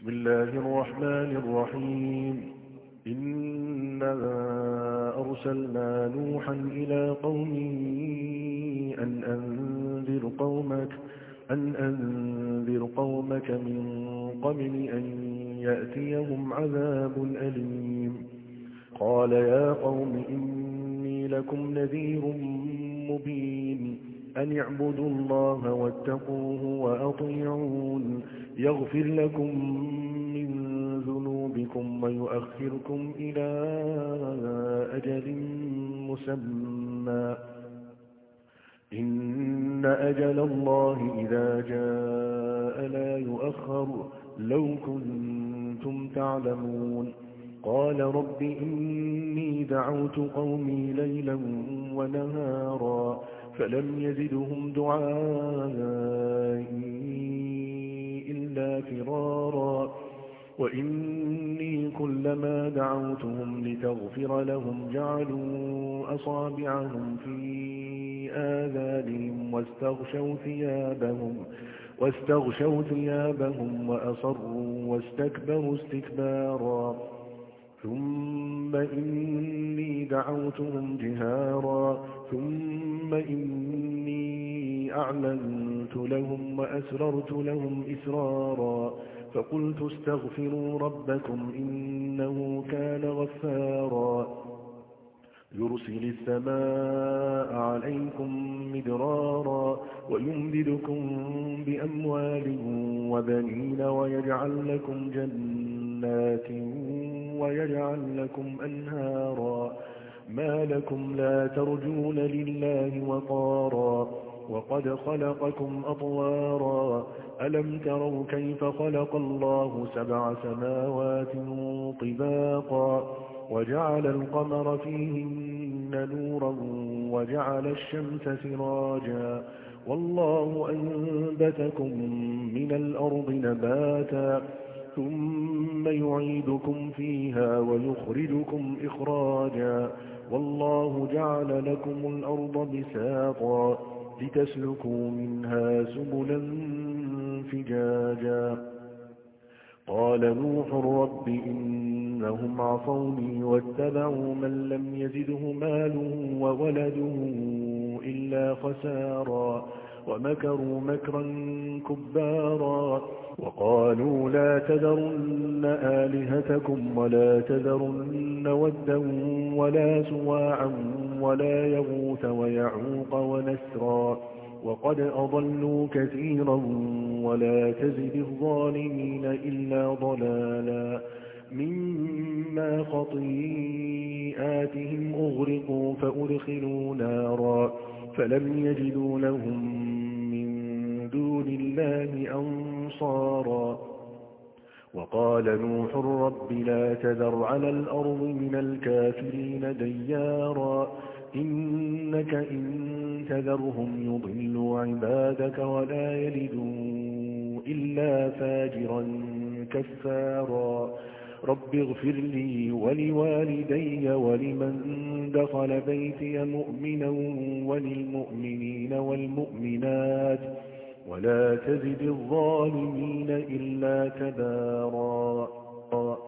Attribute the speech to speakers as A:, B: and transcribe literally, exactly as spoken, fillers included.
A: بسم الله الرحمن الرحيم إنا أرسلنا نوحا إلى قومه أن أنذر قومك أن أنذر قومك من قبل أن يأتيهم عذاب أليم. قال يا قوم إني لكم نذير مبين أن اعبدوا الله واتقوه وأطيعون يغفر لكم من ذنوبكم ويؤخركم إلى أجل مسمى إن أجل الله إذا جاء لا يؤخر لو كنتم تعلمون. قال رب إني دعوت قومي ليلا ونهارا فلم يزدهم دعائي إلا فرارا وإني كلما دعوتهم لتغفر لهم جعلوا أصابعهم في آذانهم واستغشوا ثيابهم واستغشوا ثيابهم وأصروا واستكبروا استكبارا ثم إني دعوتهم جهارا ثم إني أعلنت لهم وأسررت لهم إسرارا فقلت استغفروا ربكم إنه كان غفارا يرسل السماء عليكم مدرارا ويمددكم بأموال وبنين ويجعل لكم جنات ويجعل لكم أنهارا ما لكم لا ترجون لله وقارا وقد خلقكم أطوارا ألم تروا كيف خلق الله سبع سماوات طباقا وجعل القمر فيهن نورا وجعل الشمس سراجا والله أنبتكم من الأرض نباتا ثم يعيدكم فيها ويخرجكم إخراجا والله جعل لكم الأرض بساطا لتسلكوا منها سبلا فجاجا. قال نوح رب إنهم عصوني واتبعوا من لم يزده ماله وولده إلا خسارا ومكروا مكرا كبارا وقالوا لا تذرن آلهتكم ولا تذرن ودا ولا سواعا ولا يغوث ويعوق ونسرا وقد أضلوا كثيرا ولا تزد الظالمين إلا ضلالا مما خطيئاتهم أغرقوا فأدخلوا نارا فلم يجدوا لهم من دون الله أنصارا. وقال نوح رب لا تذر على الأرض من الكافرين ديارا إنك إن تذرهم يضلوا عبادك ولا يلدوا إلا فاجرا كفارا. رب اغفر لي ولوالدي ولمن دخل بيتي مؤمنا وللمؤمنين والمؤمنات ولا تزد الظالمين إلا تبارا.